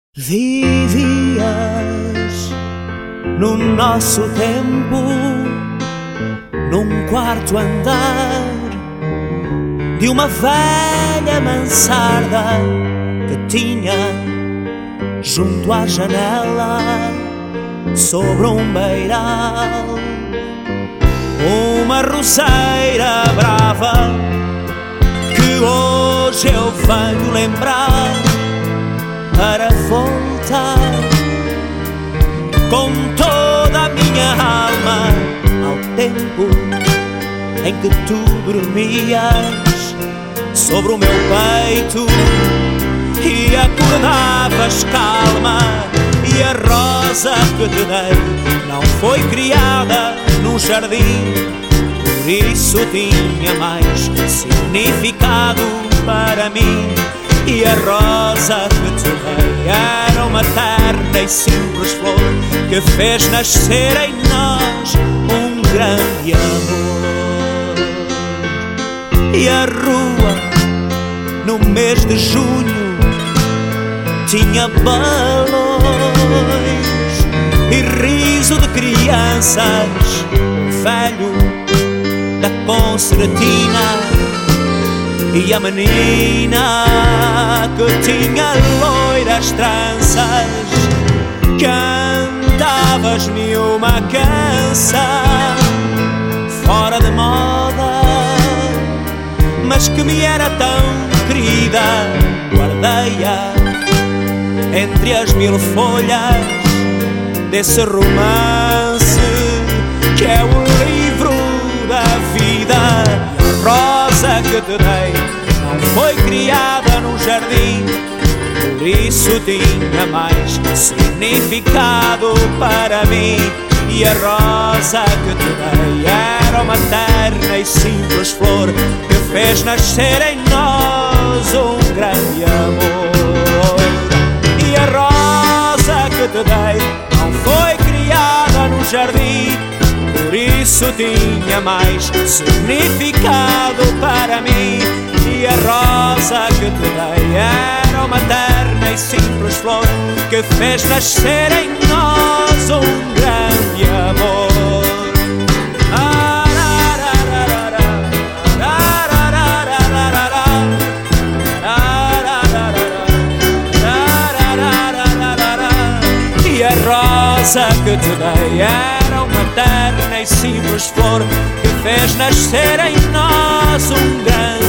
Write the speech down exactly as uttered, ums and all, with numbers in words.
Vivias no nosso tempo, num quarto andar de uma velha mansarda que tinha junto à janela, sobre um beiral, uma roseira brava que hoje eu venho lembrar para voltar com toda a minha alma ao tempo em que tu dormias sobre o meu peito e acordavas calma. E a rosa que te dei não foi criada num jardim, por isso tinha mais significado para mim. E a rosa que te dei era uma terna e simples flor que fez nascer em nós um grande amor. E a rua, no mês de junho, tinha balões e riso de crianças, o velho da concertina e a menina que tinha loiras tranças. Cantavas-me uma canção fora de moda, mas que me era tão querida. Guardei-a entre as mil folhas desse romance que é o livro da vida. A rosa que te dei não foi criada num jardim, por isso tinha mais significado para mim. E a rosa que te dei era uma terna e simples flor que fez nascer em nós um grande amor. E a rosa que te dei não foi criada num jardim, por isso tinha mais significado para mim. E a rosa que te dei era uma terna e simples flor que fez nascer em nós um grande amor. E a rosa que te dei era uma terna e simples flor que fez nascer em nós um grande